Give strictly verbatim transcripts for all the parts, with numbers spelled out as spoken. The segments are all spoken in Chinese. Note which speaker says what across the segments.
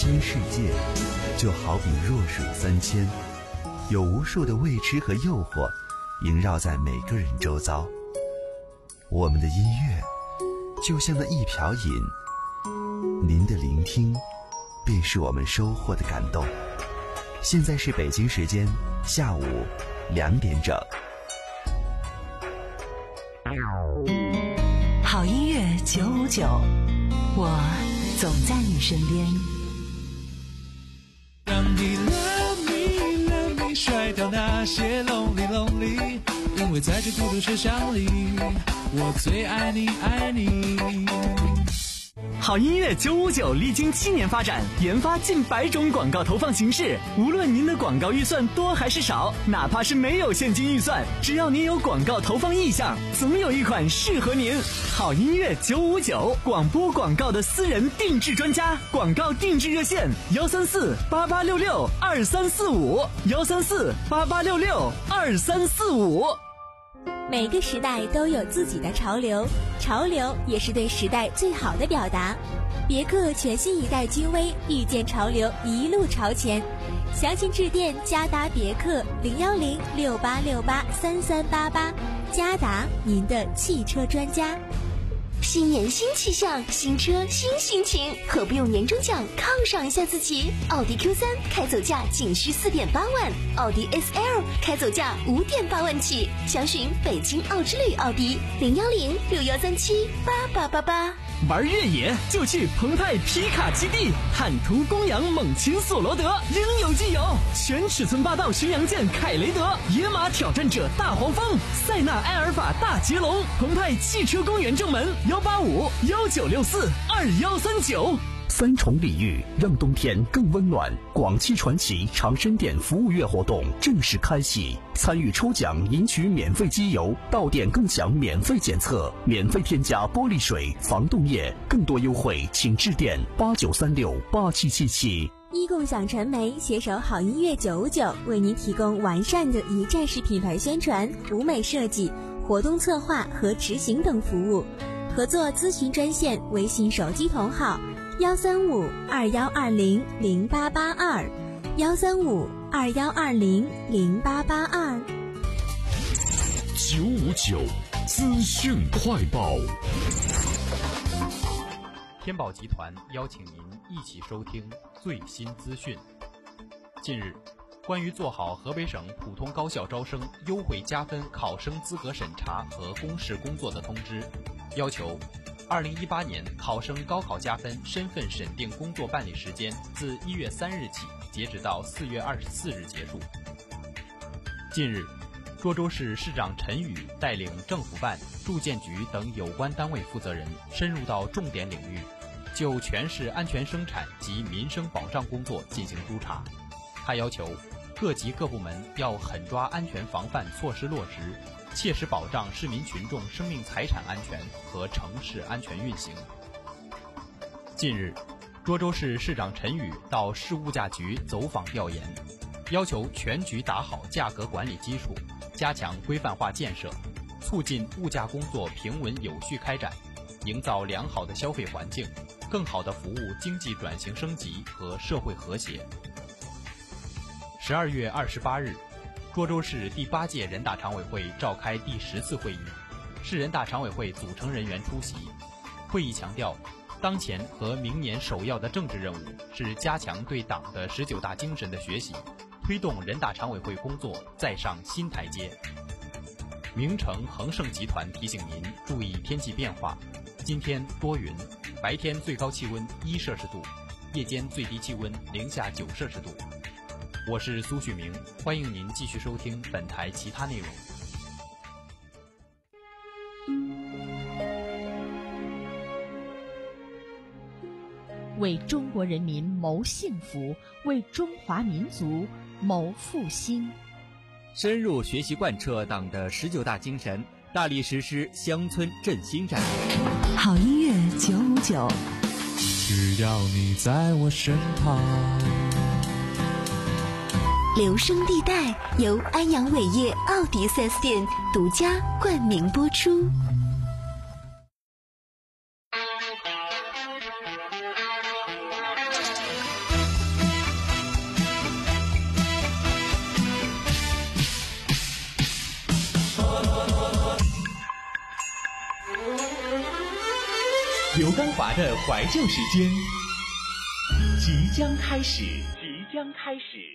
Speaker 1: 新世界就好比弱水三千，有无数的未知和诱惑萦绕在每个人周遭。我们的音乐就像那一瓢饮，您的聆听便是我们收获的感动。现在是北京时间下午两点整。
Speaker 2: 好音乐九五九，我总在你身边。
Speaker 3: 让你 love me love me 甩掉那些 lonely lonely， 因为在这孤独车厢里，我最爱你爱你。
Speaker 4: 好音乐九五九历经七年发展，研发近百种广告投放形式。无论您的广告预算多还是少，哪怕是没有现金预算，只要您有广告投放意向，总有一款适合您。好音乐九五九，广播广告的私人定制专家，广告定制热线幺三四八八六六二三四五幺三四八八六六二三四五。
Speaker 5: 每个时代都有自己的潮流，潮流也是对时代最好的表达。别克全新一代君威，遇见潮流，一路朝前。详情致电嘉达别克零幺零六八六八三三八八，嘉达，您的汽车专家。
Speaker 6: 新年新气象，新车新心情，何不用年终奖犒赏一下自己？奥迪 Q 三 开走价仅需四点八万，奥迪 S L 开走价五点八万起。详询北京奥之旅奥迪零幺零六幺三七八八八八。
Speaker 4: 玩越野就去澎湃皮卡基地，坦途公羊猛禽索罗德应有尽有，全尺寸霸道巡洋舰凯雷德，野马挑战者大黄蜂，塞纳埃尔法大捷龙，澎湃汽车公园正门幺八五幺九六四二幺三九。
Speaker 7: 三重礼遇让冬天更温暖，广汽传祺长生店服务月活动正式开启，参与抽奖赢取免费机油，到店更享免费检测，免费添加玻璃水、防冻液，更多优惠请致电八九三六八七七七。
Speaker 5: 一共享传媒携手好音乐九五九，为您提供完善的一站式品牌宣传、舞美设计、活动策划和执行等服务。合作咨询专线微信手机同号幺三五二幺二零零八八二幺三五二幺二零零八八二。
Speaker 8: 九五九资讯快报。
Speaker 9: 天宝集团邀请您一起收听最新资讯。近日，关于做好河北省普通高校招生优惠加分考生资格审查和公示工作的通知，要求二零一八年考生高考加分身份审定工作办理时间自一月三日起截止到四月二十四日结束。近日，涿州市市长陈宇带领政府办、住建局等有关单位负责人深入到重点领域，就全市安全生产及民生保障工作进行督查。他要求各级各部门要狠抓安全防范措施落实，切实保障市民群众生命财产安全和城市安全运行。近日，涿州市市长陈宇到市物价局走访调研，要求全局打好价格管理基础，加强规范化建设，促进物价工作平稳有序开展，营造良好的消费环境，更好地服务经济转型升级和社会和谐。十二月二十八日，涿州市第八届人大常委会召开第十次会议，市人大常委会组成人员出席。会议强调，当前和明年首要的政治任务是加强对党的十九大精神的学习，推动人大常委会工作再上新台阶。名城恒盛集团提醒您注意天气变化，今天多云，白天最高气温一摄氏度，夜间最低气温零下九摄氏度。我是苏旭明，欢迎您继续收听本台其他内容。
Speaker 10: 为中国人民谋幸福，为中华民族谋复兴。
Speaker 11: 深入学习贯彻党的十九大精神，大力实施乡村振兴战略。
Speaker 2: 好音乐九五九，
Speaker 3: 只要你在我身旁。
Speaker 6: 留声地带由安阳伟业奥迪 四 S 店独家冠名播出。
Speaker 12: 刘刚华的怀旧时间即将开始，即将开始。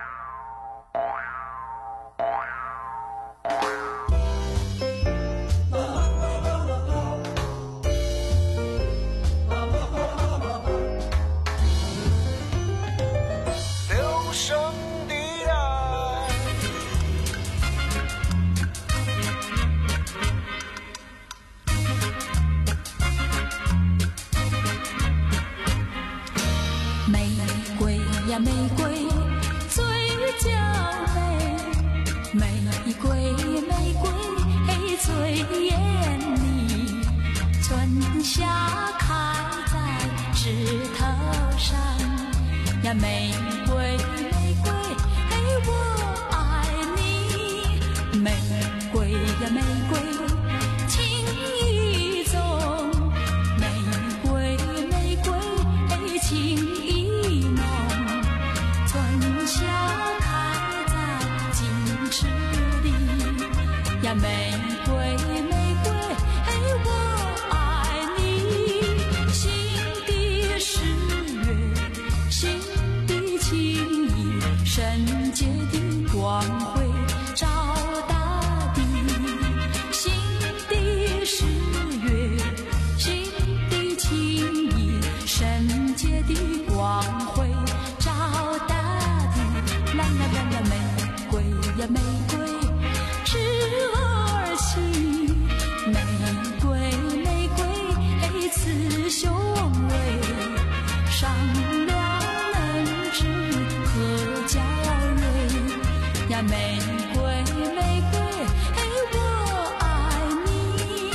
Speaker 13: 玫瑰最娇美，玫瑰玫瑰最艳丽，春夏开在枝头上呀，玫瑰玫瑰我爱你，玫瑰呀玫瑰情意重，玫瑰玫瑰情意浓，夏开在矜持里呀，玫瑰玫瑰我爱你，心底是月，心底情意，圣洁的光辉照大地，心底是月，心底情意，圣洁的光辉照大地，啦啦啦啦，玫瑰呀玫瑰，枝儿细，玫瑰玫瑰雌雄伟，善良能知和娇蕊呀，玫瑰玫瑰我爱你。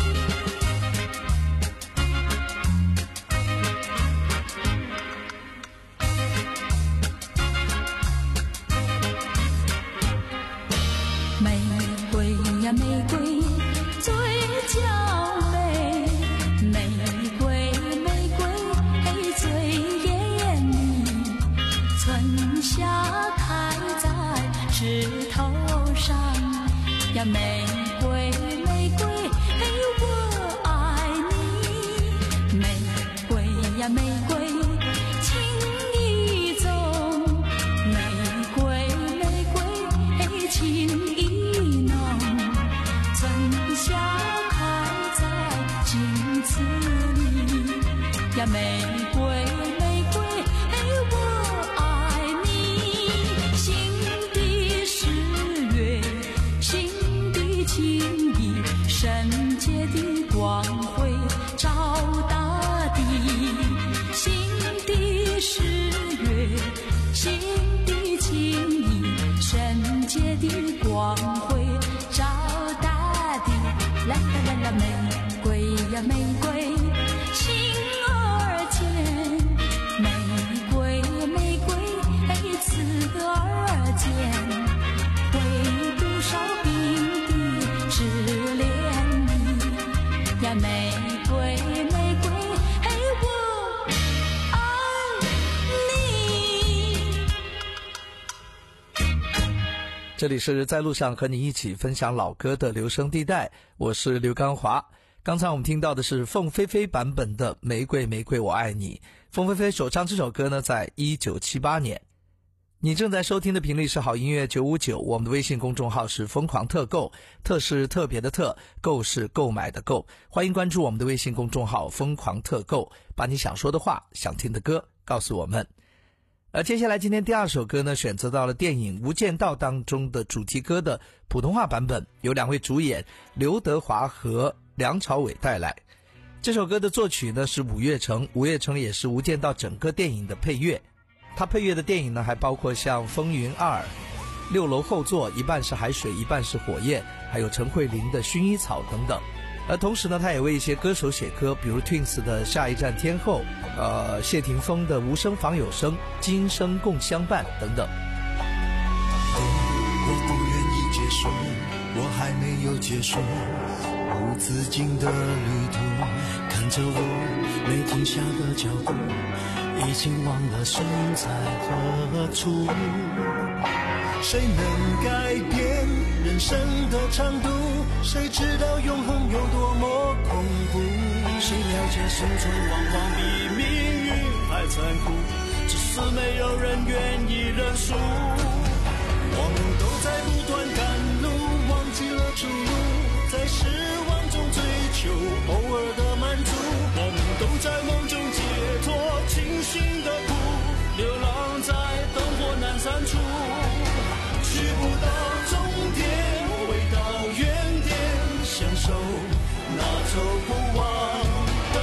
Speaker 13: 玫瑰呀玫瑰最娇美，玫瑰玫瑰最艳丽，春夏开在枝头上呀，玫瑰玫瑰我爱你，玫瑰呀玫瑰情意重，玫瑰玫瑰情意浓，春夏开在镜子里呀，玫瑰玫瑰我爱你，心底是月，心底情意，圣洁的光辉照大地，心底是月，心底情意，圣洁的光辉照大地，啦啦啦啦，玫瑰呀玫瑰心儿间，玫瑰玫瑰刺儿间，会多少冰滴之恋你呀，玫瑰玫瑰我爱你。
Speaker 14: 这里是在路上和你一起分享老歌的留声地带，我是刘刚华。刚才我们听到的是凤飞飞版本的《玫瑰玫瑰我爱你》。凤飞飞首唱这首歌呢，在一九七八年。你正在收听的频率是好音乐九五九，我们的微信公众号是疯狂特购，特是特别的特，购是购买的购。欢迎关注我们的微信公众号疯狂特购，把你想说的话、想听的歌告诉我们。而接下来今天第二首歌呢，选择到了电影《无间道》当中的主题歌的普通话版本，由两位主演刘德华和梁朝伟带来。这首歌的作曲呢是五月成，五月成也是《无间道》整个电影的配乐。他配乐的电影呢还包括像《风云二》、六楼后座，一半是海水一半是火焰，还有陈慧琳的薰衣草等等。而同时呢，他也为一些歌手写歌，比如 Twins 的下一站天后，呃，谢霆锋的无声仿有声，今生共相伴等等。
Speaker 15: 我不愿意结束，我还没有结束无止境的旅途，看着我没停下的脚步，已经忘了身在何处。谁能改变人生的长度？谁知道永恒有多么恐生存往往比命运还残酷，只是没有人愿意认输。我们都在不断赶路，忘记了出路，在失望中追求偶尔的满足。我们都在梦中解脱清醒的苦，流浪在灯火阑珊处，去不到终点，回到原点，享受那走不完的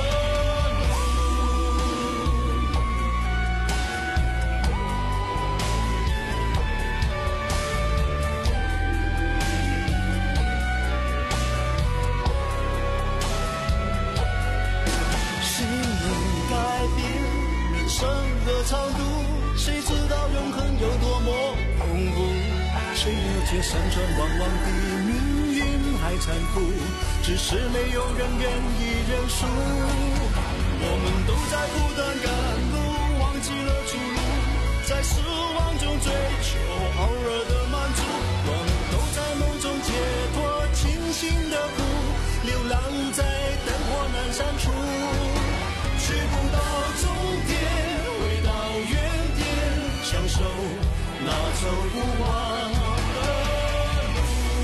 Speaker 15: 长度，谁知道永恒有多么恐怖？谁了解山川往往比命运还残酷，只是没有人愿意认输。我们都在不断赶路，忘记了出路，在失望中追求偶尔的满足。我们都在梦中解脱清醒的苦，流浪在灯火阑珊处，去不到终点，享受那走不完的路。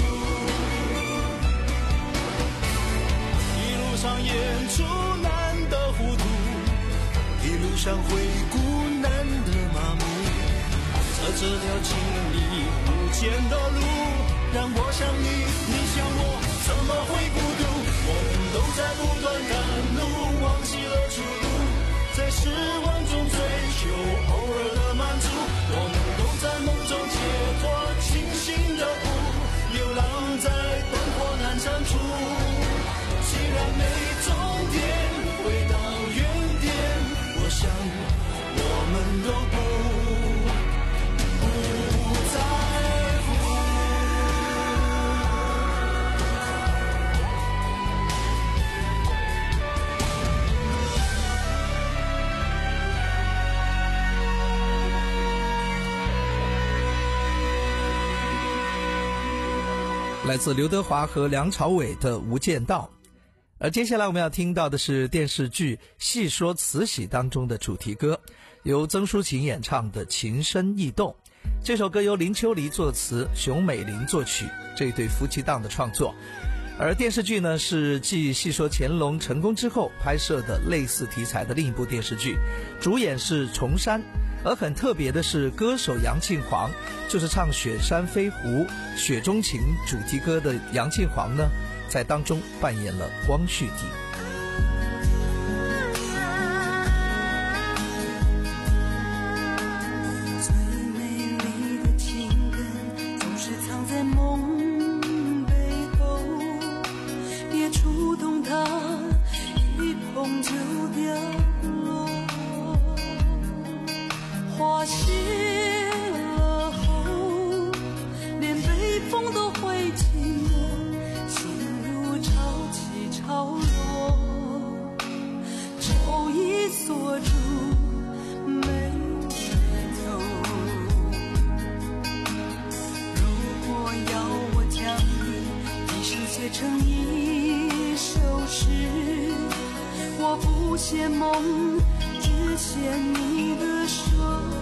Speaker 15: 一路上演出难的糊涂，一路上回顾难的麻木，在这条经历无间的路，让我想你，你想我，怎么会孤独？我们都在不断赶路，忘记了出路，在失望中追求偶尔的满足。我们都在梦中解脱清醒的苦，流浪在灯火阑珊处。既然没终点，回到原点，我想我们都不不在乎。
Speaker 14: 来自刘德华和梁朝伟的《无间道》。而接下来我们要听到的是电视剧《戏说慈禧》当中的主题歌，由曾淑琴演唱的《情深意动》。这首歌由林秋离作词，熊美玲作曲，这一对夫妻档的创作。而电视剧呢，是继戏说乾隆成功之后拍摄的类似题材的另一部电视剧，主演是崇山。而很特别的是，歌手杨庆煌，就是唱《雪山飞狐》《雪中情》主题歌的杨庆煌呢，在当中扮演了光绪帝。
Speaker 13: 最美丽的情根总是藏在梦背后，别触动它，一碰就掉落。花谢了后，连北风都会寂寞，心如潮起潮落，愁已锁住眉头。如果要我将你一生写成一首诗，我不写梦，只写你的手。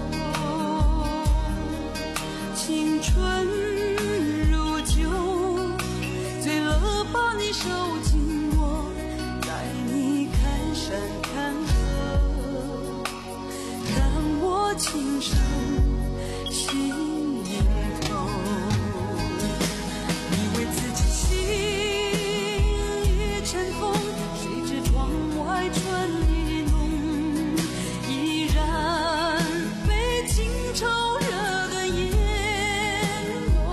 Speaker 13: 青春如酒，醉了把你收进我，带你看山看河，看我情深心头。你为自己心已沉痛，谁知窗外春意浓，依然被情愁热得眼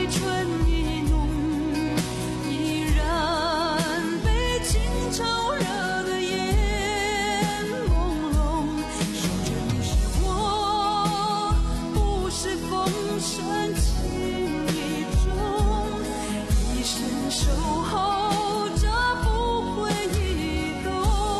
Speaker 13: 春意浓，依然被清潮热的眼朦胧。守着你是我，不是风声情意重，一生守候着不会移动。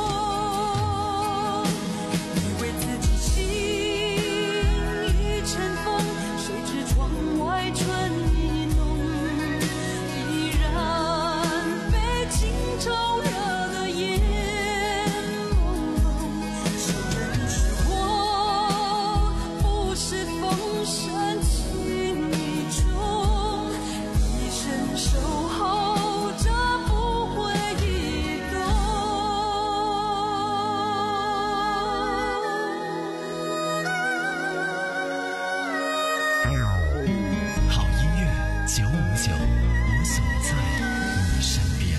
Speaker 13: 以为自己心已成风，谁知窗外春意浓，依然被清潮热的眼朦胧。守着你是我，不是风声情意重，一生守候着不会移动。
Speaker 1: 好音乐九五九，我总在你身边。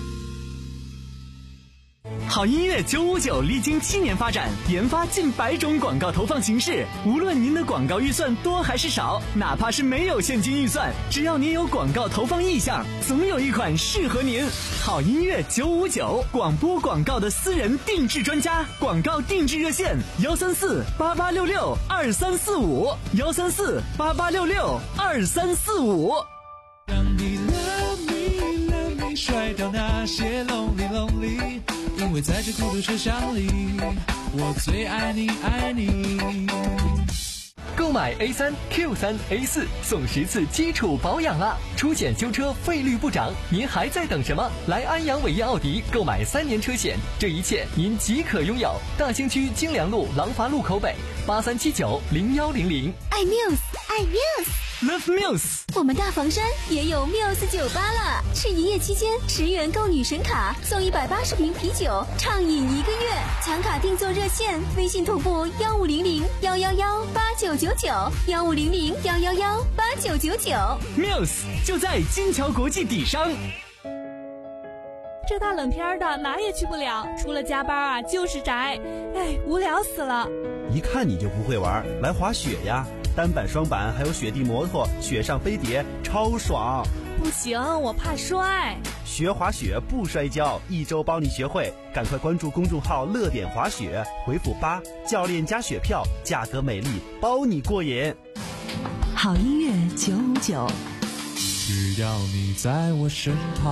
Speaker 4: 好音乐九五九历经七年发展，研发近百种广告投放形式。无论您的广告预算多还是少，哪怕是没有现金预算，只要您有广告投放意向，总有一款适合您。好音乐九五九，广播广告的私人定制专家，广告定制热线：幺三四八八六六二三四五，幺三四八八六六二三四五。
Speaker 3: 让你 love me love me 甩掉那些 lonely lonely， 因为在这孤独车厢里，我最爱你爱你。
Speaker 16: 购买 A 三 Q 三 A 四送十次基础保养啦！出险修车费率不涨，您还在等什么？来安阳伟业奥迪购买三年车险，这一切您即可拥有。大兴区京良路廊坊路口北，八三七九零幺零零。
Speaker 6: 爱 Muse， 爱 Muse，Love
Speaker 4: Muse。
Speaker 6: 我们大房山也有 Muse 酒吧了，是营业期间十元购女神卡送一百八十瓶啤酒，畅饮一个月。抢卡订座热线：微信同步幺五零零幺幺幺八九九九，幺五零零幺幺幺八九九九。
Speaker 4: Muse 就在金桥国际底商。
Speaker 17: 这大冷天的哪也去不了，除了加班啊就是宅，哎，无聊死了。
Speaker 18: 一看你就不会玩，来滑雪呀！单板、双板还有雪地摩托、雪上飞碟，超爽！
Speaker 17: 不行，我怕摔。
Speaker 18: 学滑雪不摔跤，一周帮你学会。赶快关注公众号“乐点滑雪”，回复八，教练加雪票，价格美丽，包你过瘾。
Speaker 2: 好音乐九五九，
Speaker 3: 只要你在我身旁。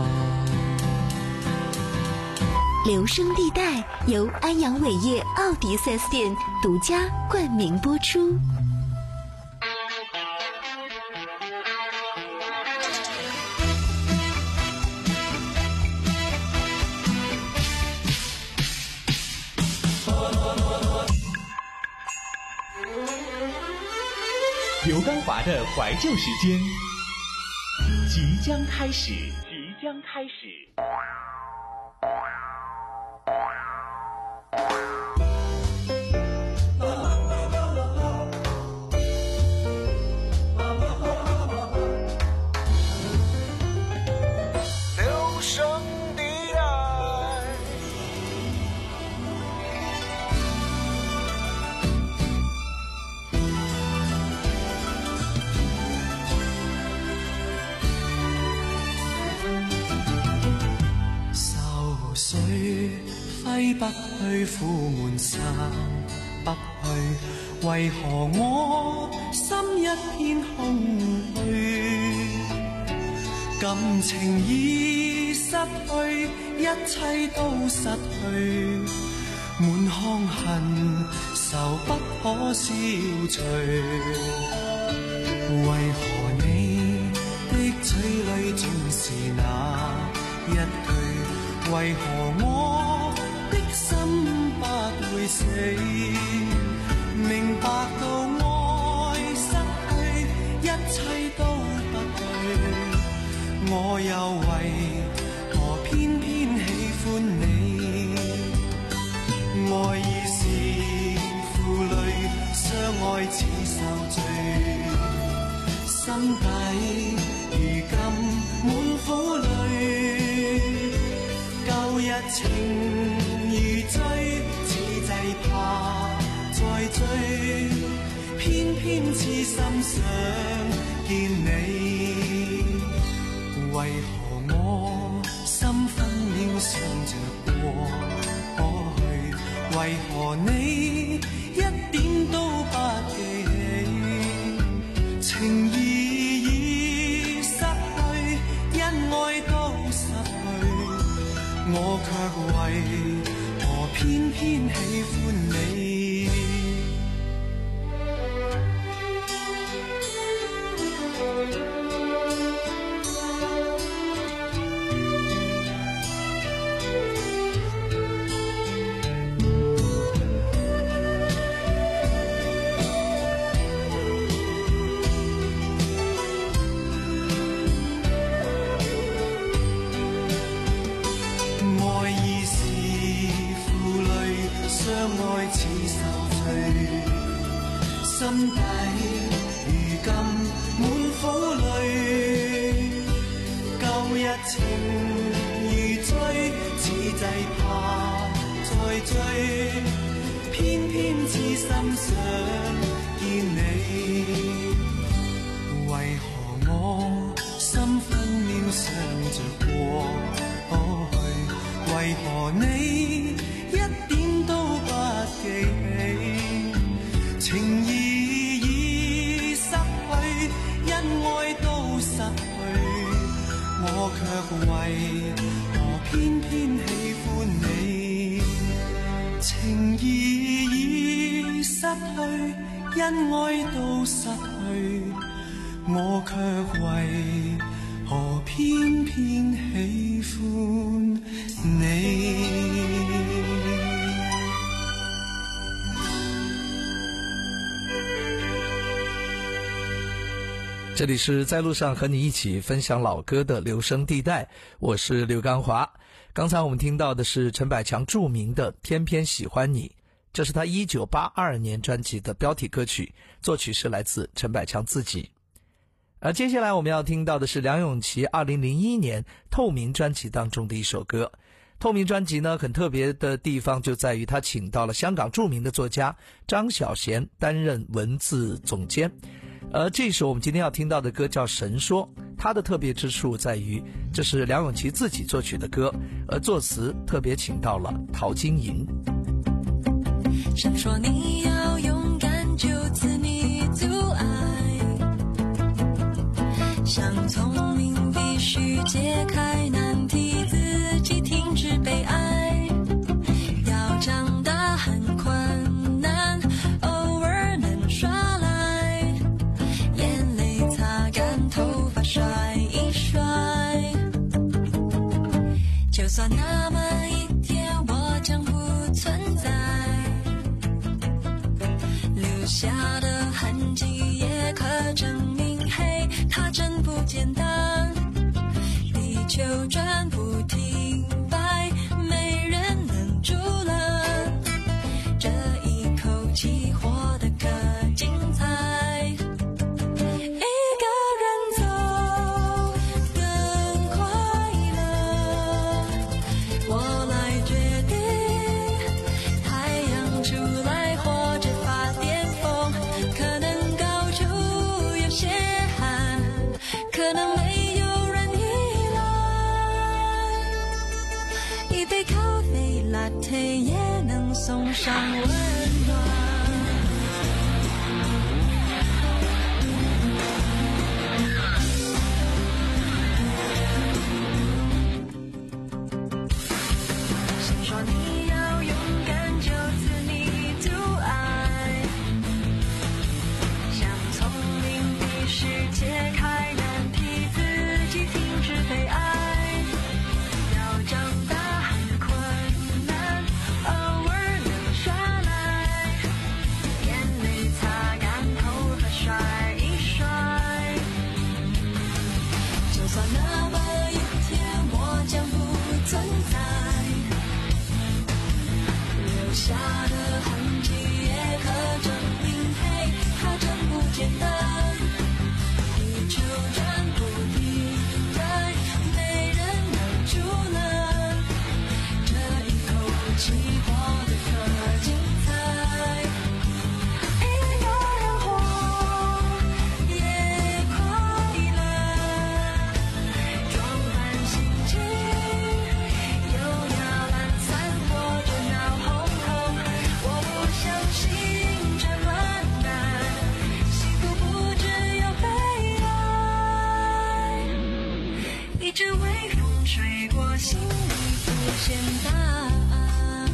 Speaker 6: 留声地带由安阳伟业奥迪 四 S 店独家冠名播出。
Speaker 12: 刘刚华的怀旧时间即将开始，即将开始。
Speaker 15: 留声地带，
Speaker 13: 愁緒揮不去，苦悶散不去，為何我心一片空虛？感情已失去，一切都失去，滿腔恨愁不可消除。為何你的嘴裏總是那一句？為何我的心不會死？明白到愛失去，一切都不對。我又為何偏偏喜歡你？愛已是負累，相愛似受罪，心底如今滿苦淚。舊日情如醉，此際怕再追，偏偏痴心想見你。
Speaker 15: 為何我心分秒想着過去？為何你一點都不記起？情意已失去，恩愛都失去，我卻為何偏偏喜歡你？心底如今滿苦淚，舊日情如醉，此際怕再追，偏偏痴心想見你。為何我心分秒想着過去？為何你一點都不記起？情意已失去，恩愛都失去，我卻為何偏偏喜歡你？情意已失去，恩愛都失去，我卻為何偏偏喜歡你？
Speaker 14: 这里是在路上和你一起分享老歌的留声地带，我是刘刚华。刚才我们听到的是陈百强著名的《偏偏喜欢你》，这是他一九八二年专辑的标题歌曲，作曲是来自陈百强自己。而接下来我们要听到的是梁咏琪二零零一年《透明》专辑当中的一首歌。透明专辑呢，很特别的地方就在于他请到了香港著名的作家张小娴担任文字总监。而这首我们今天要听到的歌叫《神说》，它的特别之处在于这是梁咏琪自己作曲的歌，而作词特别请到了陶晶莹。
Speaker 19: 想说你要勇敢，就此你阻碍，想聪明必须解开难题，自己停止悲哀，要长大很困难，偶尔能耍赖，眼泪擦干，头发甩一甩，就算那么一天我将不存在，留下的痕迹也可证明，嘿，它真不简单，地球转不停摆，没人能阻拦，这一口气活得可精彩，一个人走更快乐，我来决定，太阳出来或者发点风，可能高处有些寒，可能没有人依赖，一杯咖啡 latte 也能送上温暖。想说你要勇敢，就此你阻碍，想聪明必须解开难题，自己停止悲哀，要长大很困难，偶尔能耍赖，眼泪擦干，头发甩一甩，就算那么一天我将不存在，留下的痕迹也可证明，嘿，它真不简单，地球转不停摆，没人能阻拦，这一口气活得可精彩，一个人活也快乐，装我心里浮现答案。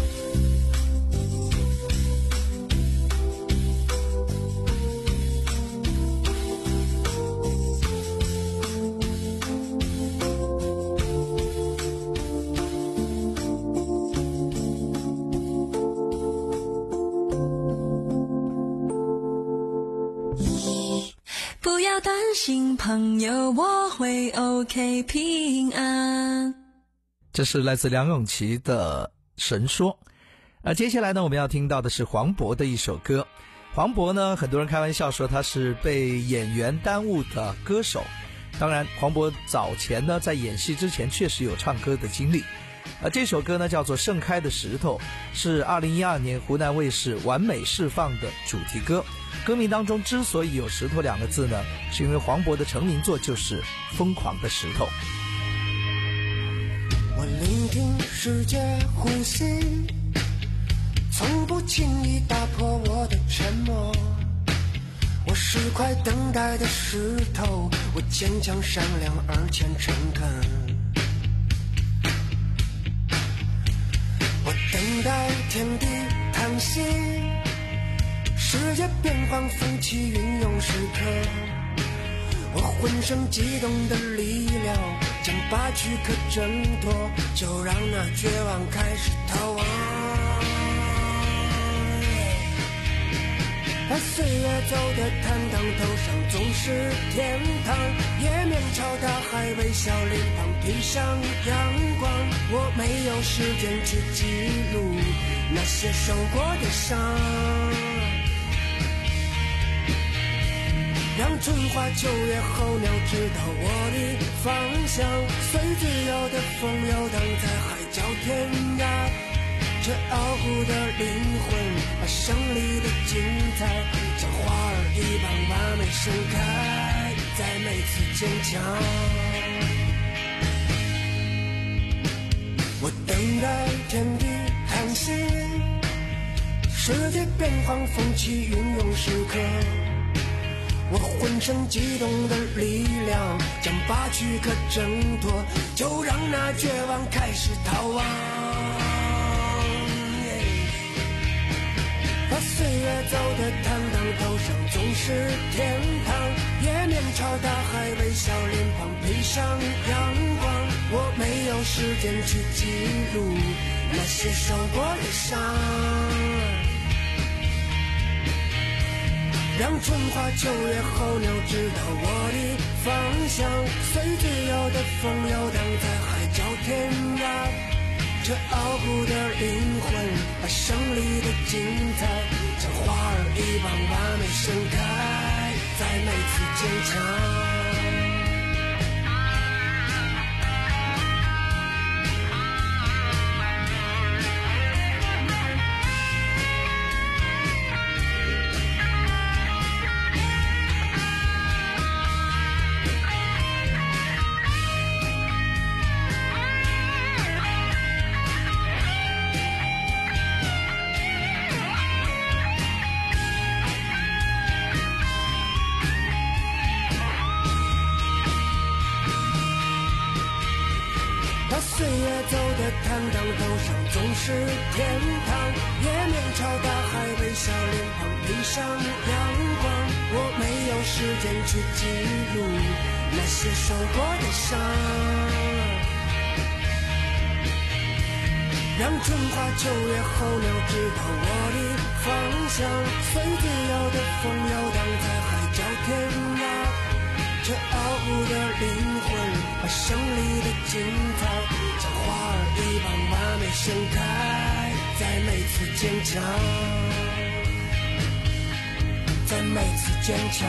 Speaker 19: 不要担心朋友，我会 OK 平安。
Speaker 14: 这是来自梁咏琪的神说。呃，接下来呢，我们要听到的是黄渤的一首歌。黄渤呢，很多人开玩笑说他是被演员耽误的歌手。当然，黄渤早前呢，在演戏之前确实有唱歌的经历。呃，这首歌呢叫做《盛开的石头》，是二零一二年湖南卫视完美释放的主题歌。歌名当中之所以有石头两个字呢，是因为黄渤的成名作就是《疯狂的石头》。
Speaker 15: 我聆听世界呼吸，从不轻易打破我的沉默。我是块等待的石头，我坚强善良而且诚恳。我等待天地叹息，世界变幻风起云涌时刻。我浑身激动的力量将把躯壳挣脱，就让那绝望开始逃亡。把岁月走得坦荡，头上总是天堂，也面朝大海，微笑脸庞披上阳光。我没有时间去记录那些受过的伤，让春花秋月候鸟知道我的方向，随自由的风游荡在海角天涯。这傲骨的灵魂，把胜利的精彩像花儿一般完美盛开，在每次坚强。我等待天地叹息，世界变幻风起云涌时刻。我浑身激动的力量将把躯壳挣脱，就让那绝望开始逃亡。把岁月走得坦荡，头上总是天堂，也面朝大海，微笑脸庞披上阳光。我没有时间去记录那些受过的伤，让春花秋月候鸟知道我的方向，随自由的风游荡在海角天涯。这傲骨的灵魂，把胜利的精彩像花儿一般完美盛开，在每次坚强。岁月走得坦荡，头上总是天堂，也面朝大海，微笑脸庞披上阳光。我没有时间去记录那些受过的伤，让春花秋月候鸟知道我的方向，随自由的风游荡在海角天涯。这傲骨的灵魂，把胜利的精彩像花儿一般完美盛开，在每次坚强，在每次坚强，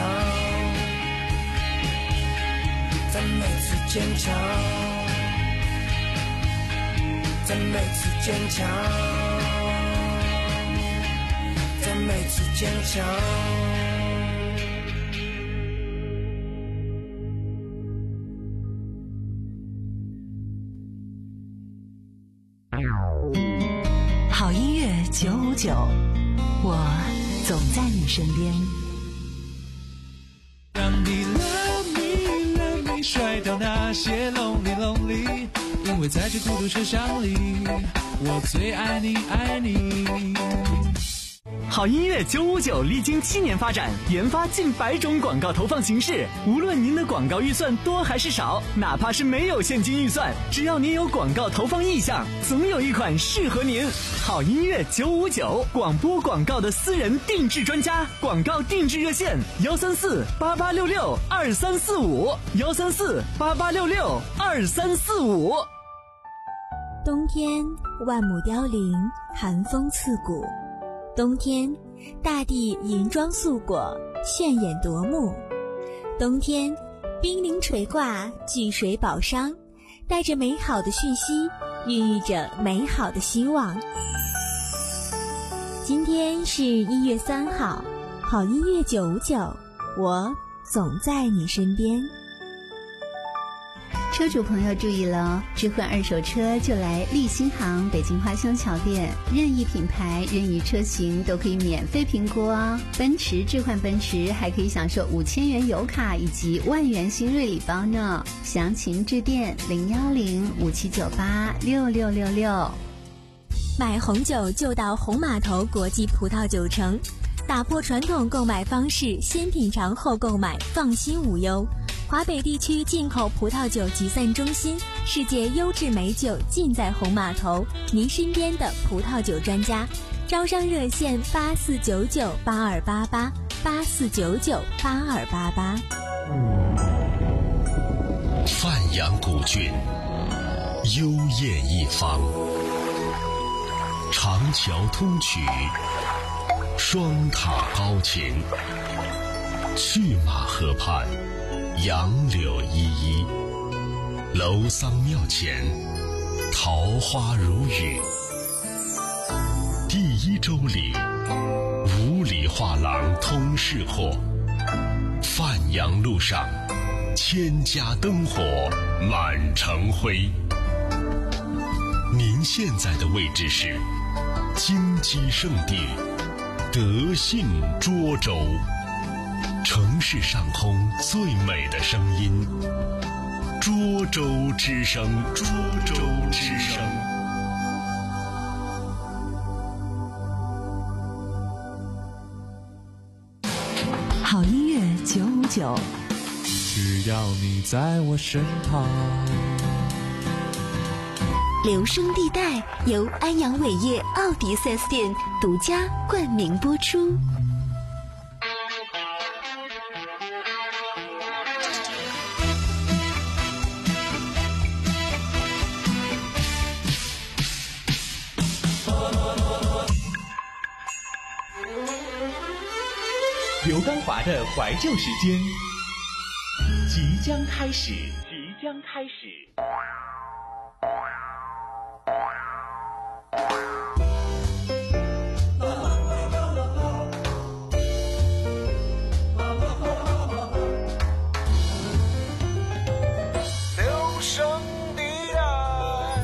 Speaker 15: 在每次坚强，在每次坚强，在每次坚强。
Speaker 2: 好音乐九五九，我总在你身边。
Speaker 3: 让你 love me love me 甩掉那些 lonely lonely，因因为在这孤独车厢里，我最爱你爱你。
Speaker 4: 好音乐九五九历经七年发展，研发近百种广告投放形式。无论您的广告预算多还是少，哪怕是没有现金预算，只要您有广告投放意向，总有一款适合您。好音乐九五九，广播广告的私人定制专家，广告定制热线：幺三四八八六六二三四五，幺三四八八六六二三四五。
Speaker 5: 冬天，万木凋零，寒风刺骨。冬天，大地银装素裹，炫眼夺目。冬天，冰凌垂挂，巨水宝商，带着美好的讯息，孕育着美好的希望。今天是一月三号，好音乐九五九，我总在你身边。
Speaker 20: 车主朋友注意了，置换二手车就来立新行北京花乡桥店，任意品牌任意车型都可以免费评估哦。奔驰置换奔驰还可以享受五千元油卡以及万元新锐礼包呢，详情致电零幺零五七九八六六六六。
Speaker 5: 买红酒就到红码头国际葡萄酒城，打破传统购买方式，先品尝后购买，放心无忧。华北地区进口葡萄酒集散中心，世界优质美酒尽在红码头，您身边的葡萄酒专家。招商热线八四九九八二八八八四九九八二八八。
Speaker 7: 范阳古郡，幽艳一方，长桥通衢，双塔高擎，去马河畔，杨柳依依，楼桑庙前，桃花如雨。第一周里，五里画廊通市货，范阳路上，千家灯火满城辉。您现在的位置是金鸡圣地德信涿州，城市上空最美的声音，涿州之声，涿州之声。
Speaker 2: 好音乐九五九，
Speaker 3: 只要你在我身旁。
Speaker 6: 留声地带由安阳伟业奥迪 四 S 店独家冠名播出。
Speaker 12: 刘刚华的怀旧时间即将开始，即将开始。
Speaker 15: 留声地带。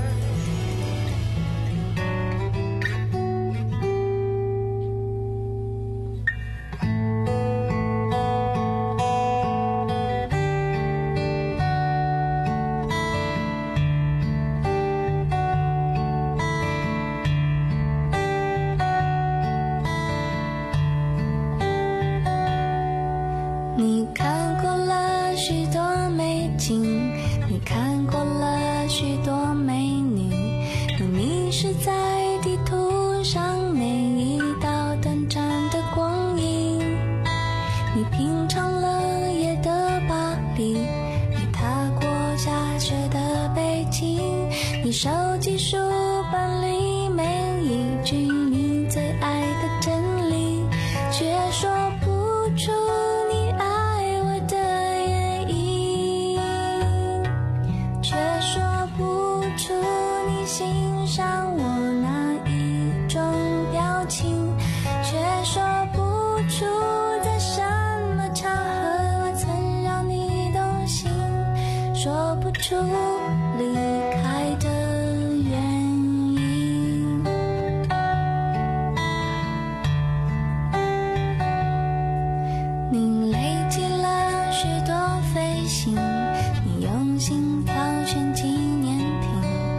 Speaker 19: 你看过了许多美景，你看过了许多美女，你迷失在地图上每一道短暂的光影。你品尝了夜的巴黎，你踏过下雪的北京，你收集书本里每一句你最爱的真理，却说不出你爱我的原因，却说不出你欣赏我哪一种表情，却说不出在什么场合我曾让你动心，说不出离开的原因。你累积了许多飞行，你用心挑选纪念品，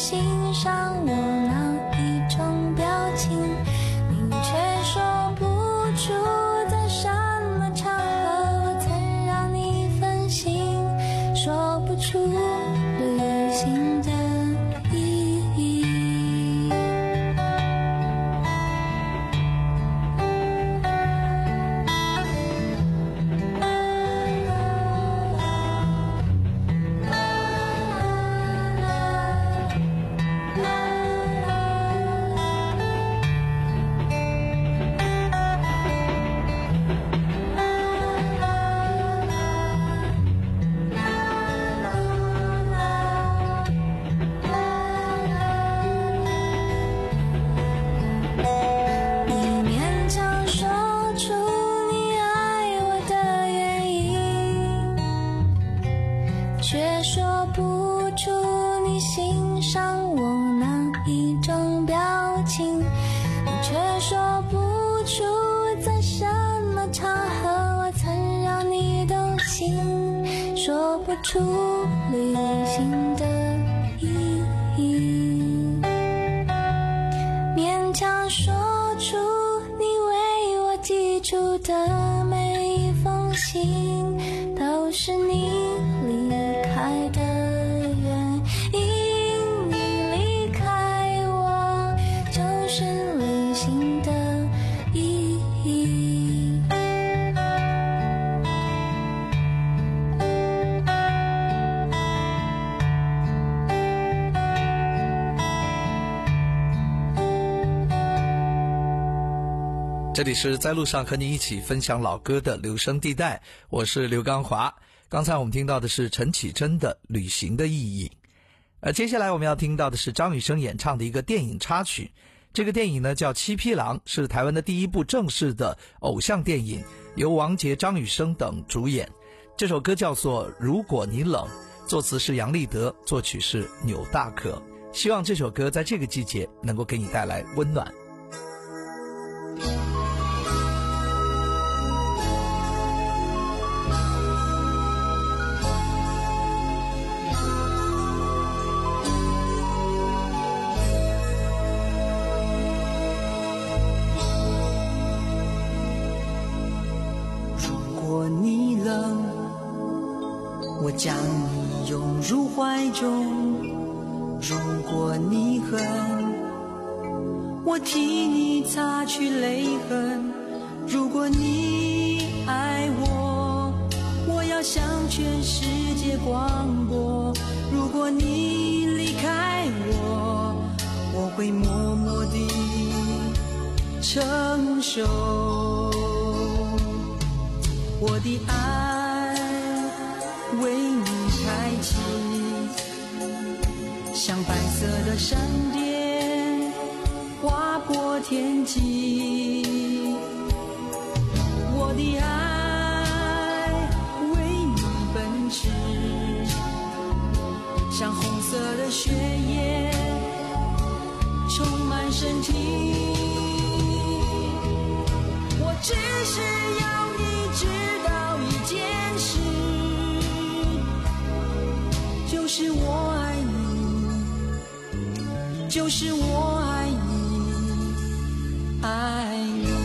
Speaker 19: 欣赏我哪一种表情，你却说不出在什么场合我曾让你分心，说不出旅行的意义。却说不出你欣赏我哪一种表情，你却说不出在什么场合我曾让你动心，说不出旅行的意义，勉强说出你为我寄出的每一封信都是你离开的原因，你离开我就是旅行的意义。
Speaker 14: 这里是在路上和你一起分享老歌的留声地带，我是刘刚华。刚才我们听到的是陈绮贞的《旅行的意义》，而接下来我们要听到的是张雨生演唱的一个电影插曲。这个电影呢叫《七匹狼》，是台湾的第一部正式的偶像电影，由王杰、张雨生等主演。这首歌叫做《如果你冷》，作词是杨立德，作曲是钮大可。希望这首歌在这个季节能够给你带来温暖。
Speaker 21: 我将你拥入怀中，如果你恨，我替你擦去泪痕。如果你爱我，我要向全世界广播。如果你离开我，我会默默地承受。我的爱为你开启，像白色的闪电划破天际。我的爱为你奔驰，像红色的血液充满身体。我只是要你知道一件事，就是我爱你，就是我爱你，爱你。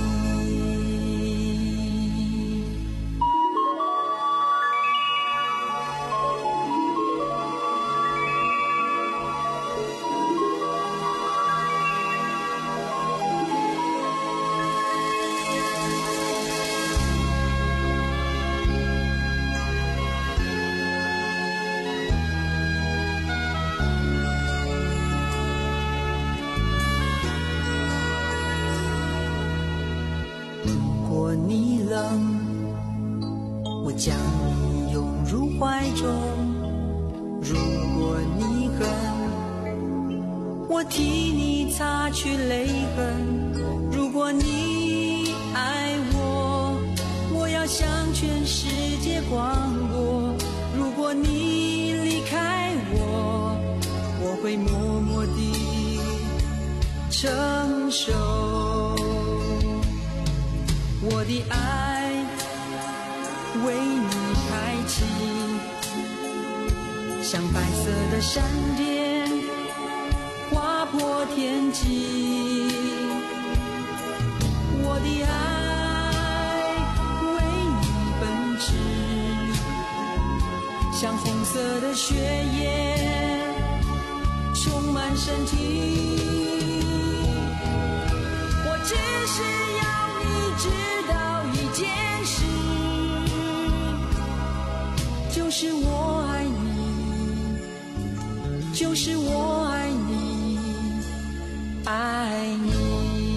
Speaker 21: 我将你拥入怀中，如果你恨，我替你擦去泪痕。如果你爱我，我要向全世界广播。如果你离开我，我会默默地承受。我的爱为你开启，像白色的闪电破天际。我的爱为你奔驰，像红色的血液充满身体。我只是要你知道一件事，就是我爱你，就是我爱你，爱你。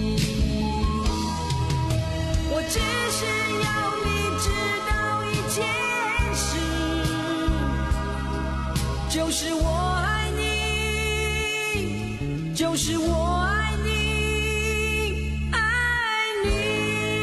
Speaker 21: 我只是要你知道一件事，就是我爱你，就是我爱你，爱你。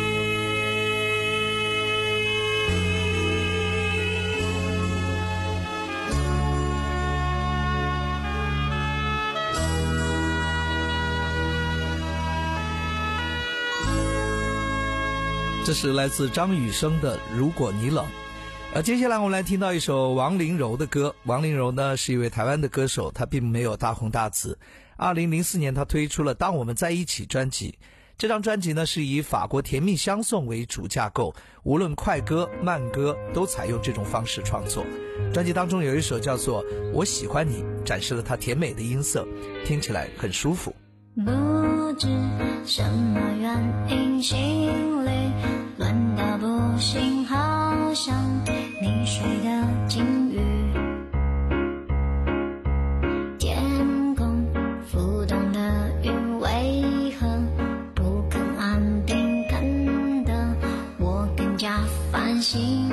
Speaker 14: 这是来自张雨生的《如果你冷》。而接下来我们来听到一首王麟柔的歌。王麟柔呢是一位台湾的歌手，他并没有大红大紫。二零零四年他推出了《当我们在一起》专辑，这张专辑呢是以法国甜蜜相送为主架构，无论快歌慢歌都采用这种方式创作。专辑当中有一首叫做《我喜欢你》，展示了他甜美的音色，听起来很舒服。
Speaker 8: 不知什么原因，心里乱到不行，好像溺水的鲸鱼。天空浮动的云为何不肯安定，看得我更加烦心。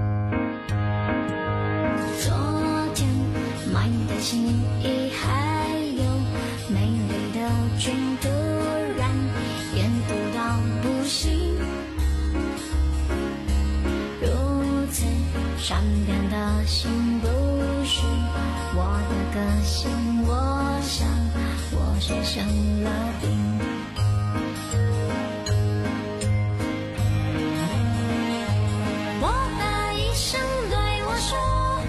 Speaker 8: 昨天买的新衣还有美丽的裙，突然沿途到不行，如此善变的心不是我的个性，我想我是生了病。我的医生对我说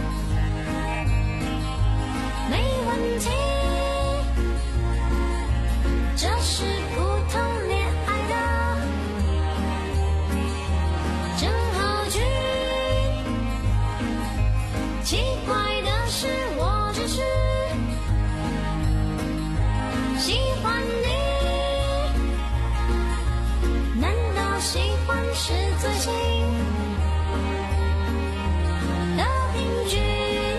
Speaker 8: 没问题，这是普通恋爱的症候群。奇怪的是，我只是喜欢你，难道喜欢是最新的平均？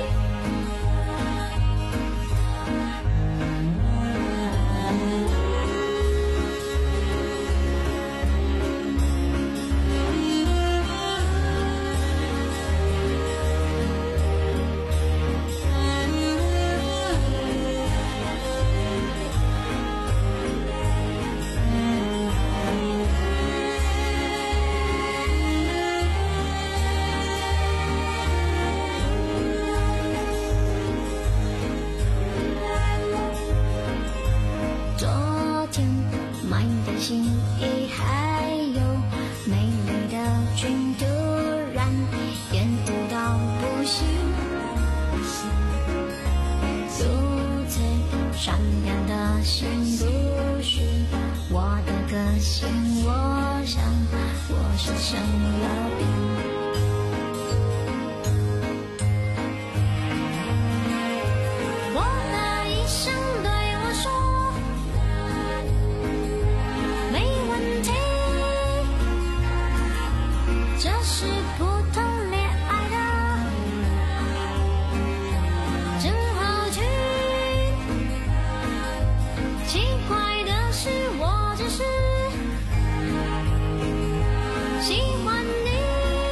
Speaker 8: 心意还有美丽的裙，突然沿途到不行，如此善变的心不是我的个性，我想我是生了病。我的医生对我说这是普通恋爱的症候群。奇怪的是，我只是喜欢你，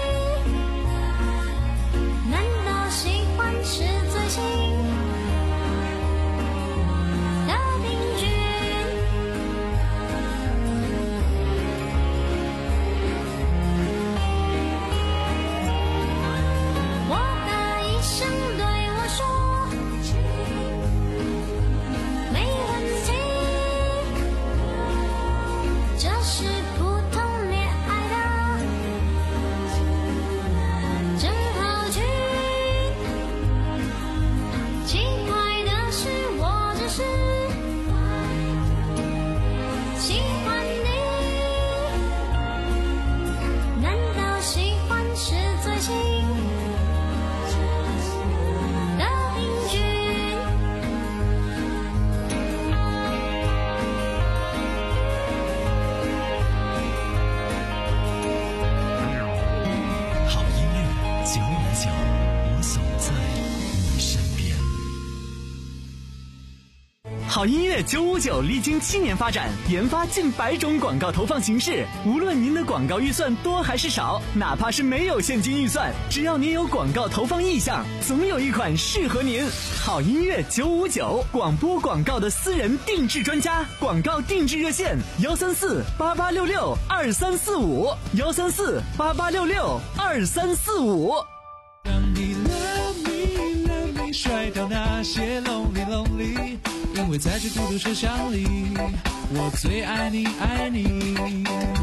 Speaker 4: 好音乐九五九历经七年发展，研发近百种广告投放形式。无论您的广告预算多还是少，哪怕是没有现金预算，只要您有广告投放意向，总有一款适合您。好音乐九五九，广播广告的私人定制专家，广告定制热线：幺三四八八六六二三四五，幺三四八八六六二三四五。
Speaker 3: 让你 love me love me 甩掉那些 lonely lonely， 因为在这孤独车厢里，我最爱你爱你。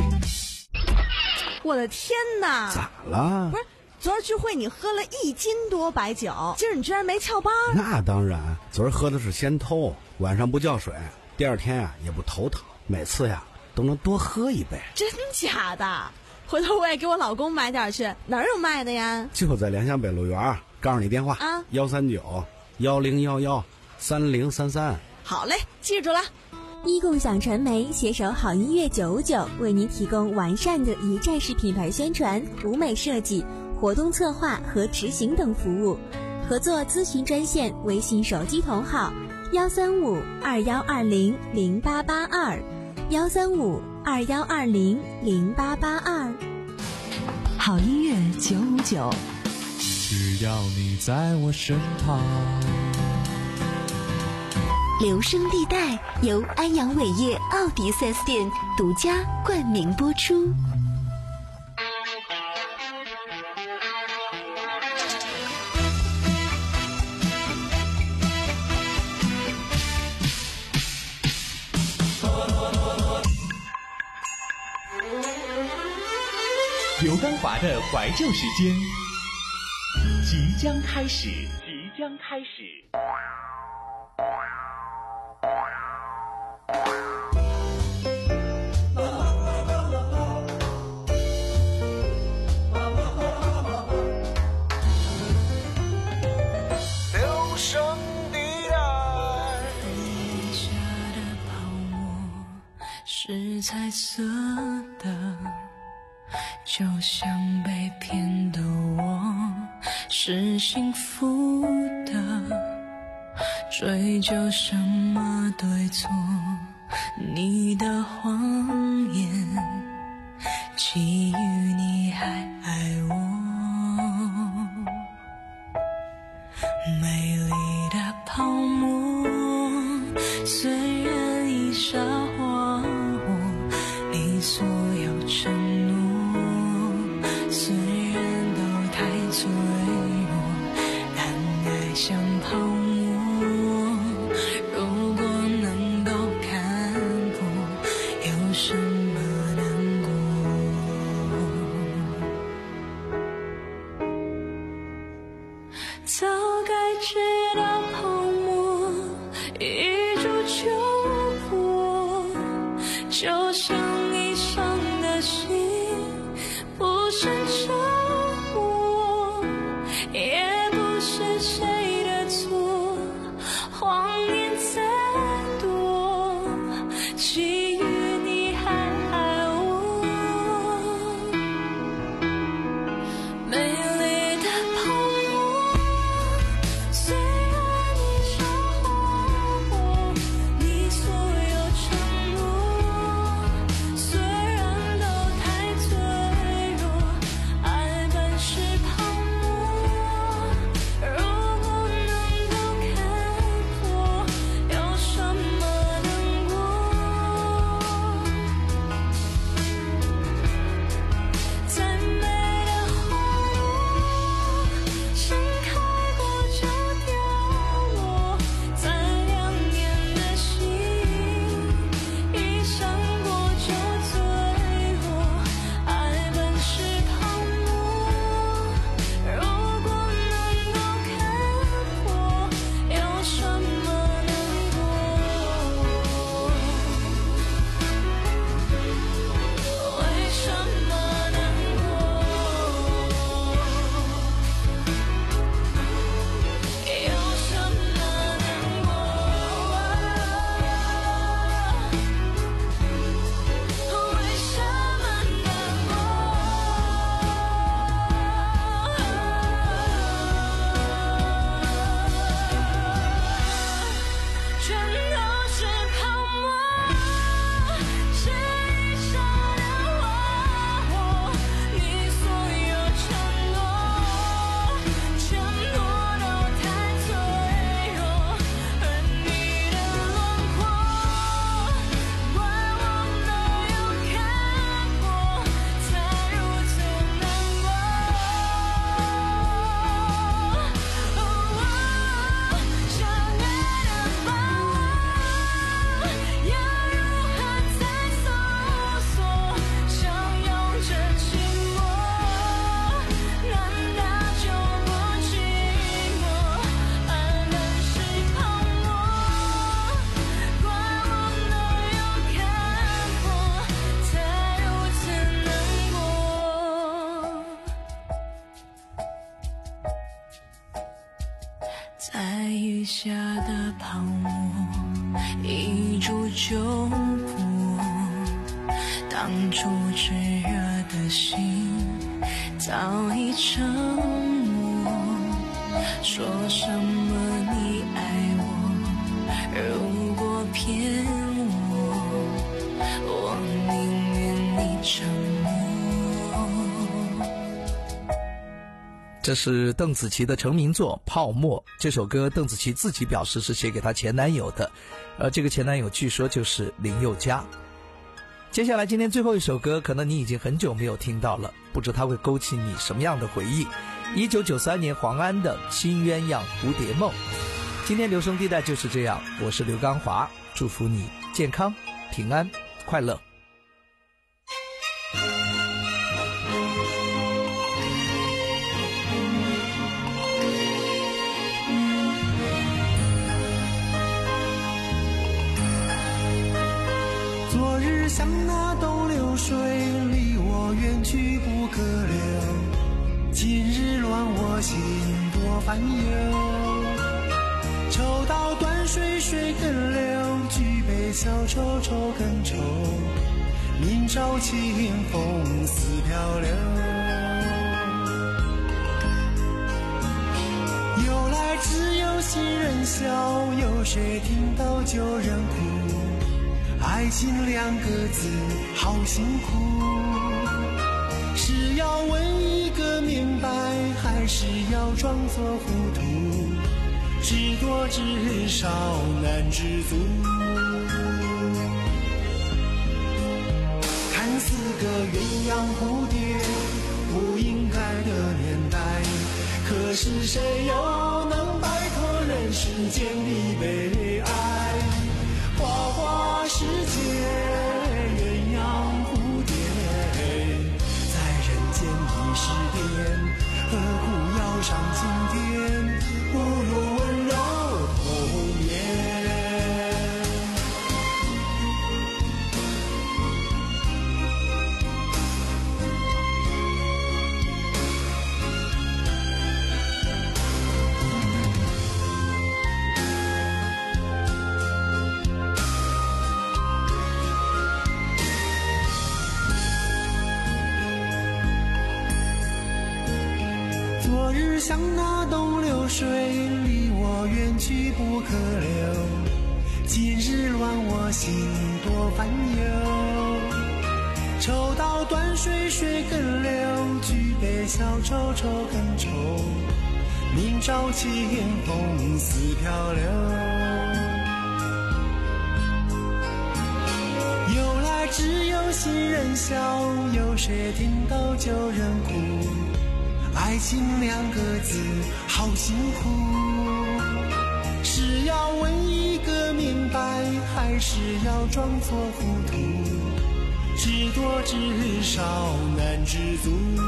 Speaker 9: 我的天哪！
Speaker 22: 咋了？
Speaker 9: 不是，昨儿聚会你喝了一斤多白酒，今儿你居然没翘班？
Speaker 22: 那当然，昨儿喝的是仙偷，晚上不叫水，第二天呀、啊、也不头疼，每次呀都能多喝一杯。
Speaker 9: 真假的？回头我也给我老公买点去，哪儿有卖的呀？
Speaker 22: 就在联想北路园，告诉你电话
Speaker 9: 啊，
Speaker 22: 幺三九幺零幺幺三零三三。
Speaker 9: 好嘞，记住了。
Speaker 5: 一共享传媒携手好音乐九五九，为您提供完善的一站式品牌宣传、舞美设计、活动策划和执行等服务。合作咨询专线：微信手机同号幺三五二幺二零零八八二，幺三五二幺二零零八八二。
Speaker 2: 好音乐九五九，
Speaker 3: 只要你在我身旁。
Speaker 6: 留声地带由安阳伟业奥迪 四 S 店独家冠名播出。
Speaker 12: 刘刚华的怀旧时间即将开始，即将开始。
Speaker 15: 留声地带，
Speaker 19: 地下的泡沫是彩色的，就像被骗的我是幸福的，追究什么对错，你的谎言基于你还爱我，美丽的泡沫虽然已沙化我，你所有承诺虽然都太脆弱，但爱像泡沫，如果能够看破，有什么难过？早该知道泡沫一触就破，就像你伤的心不是折磨，也不是谁的错，谎言再多，基于你还爱我，美丽的泡沫虽然在雨下的泡沫一触就破，当初炽热的心早已沉默。说什么你爱我，如果骗我，我宁愿你沉默。
Speaker 14: 这是邓紫棋的成名作《泡沫》。这首歌邓紫棋自己表示是写给她前男友的，而这个前男友据说就是林宥嘉。接下来今天最后一首歌，可能你已经很久没有听到了，不知它会勾起你什么样的回忆。一九九三年黄安的《新鸳鸯蝴蝶梦》。今天留声地带就是这样，我是刘刚华，祝福你健康、平安、快乐。
Speaker 15: 昨日像那东流水，离我远去不可留。今日乱我心多烦忧。抽刀断水水更流，举杯消愁愁更愁。明朝清风似飘流。由来只有新人笑，有谁听到旧人哭？爱情两个字好辛苦，是要问一个明白，还是要装作糊涂？知多知少难知足。看似个鸳鸯蝴蝶，不应该的年代，可是谁又能摆脱人世间的悲哀？花花世界，鸳鸯蝴蝶，在人间已是癫，何苦要上青天？不如温柔童年。昨日像那东流水，离我远去不可留。今日乱我心多烦忧。抽刀断水水更流，举杯消愁愁更愁。明朝清风似飘流。由来只有新人笑，有谁听到旧人哭？爱情两个字好辛苦，是要问一个明白，还是要装作糊涂？知多知少难知足。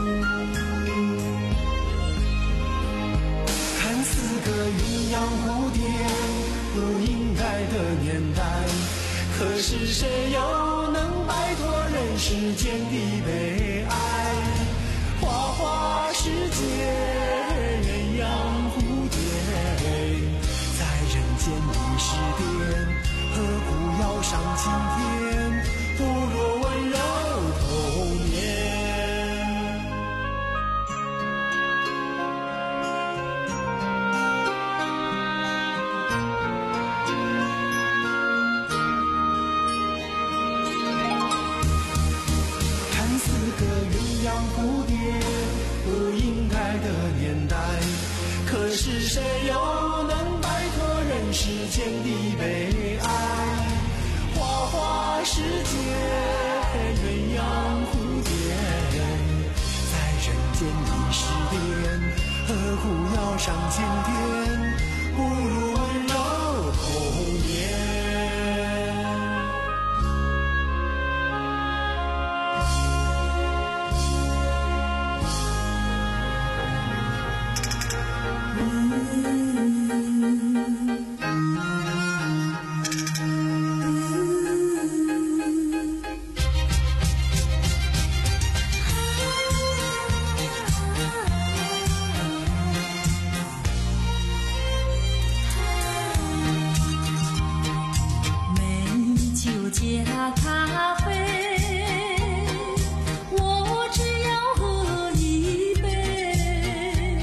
Speaker 15: 看似个鸳鸯蝴蝶，不应该的年代，可是谁又能摆脱人世间的悲哀？花花世界，鸳鸯蝴蝶，在人间已是癫，何苦要上青天？不若温柔童年。看似个鸳鸯蝴蝶，不应该的年代，可是谁又能摆脱人世间的悲哀？花花世界，鸳鸯蝴蝶，在人间已是癫，何苦要上青天？不如温柔童年。
Speaker 8: 加咖啡，我只要喝一杯，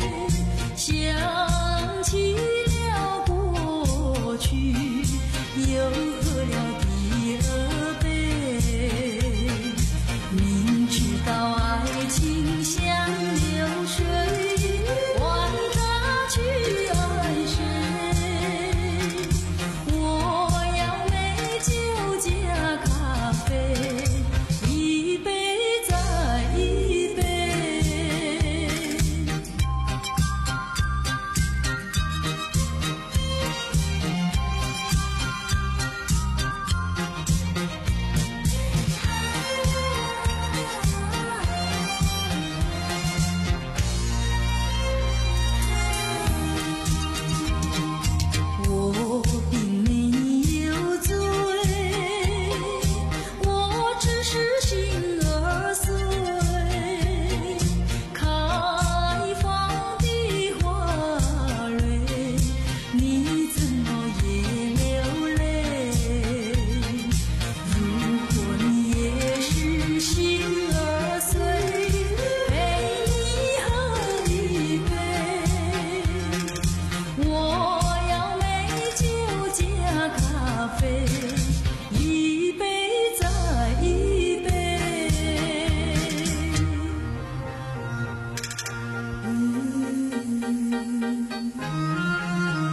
Speaker 8: 想起了过去，又喝了第二杯，明知道爱情像流水，管它去爱谁，我要美酒加咖啡，一杯再一杯。我并没有醉，我只是心儿碎，开放的花蕊，你怎么也流泪？如果你也是心儿碎，陪你喝一杯，我要美酒加咖啡。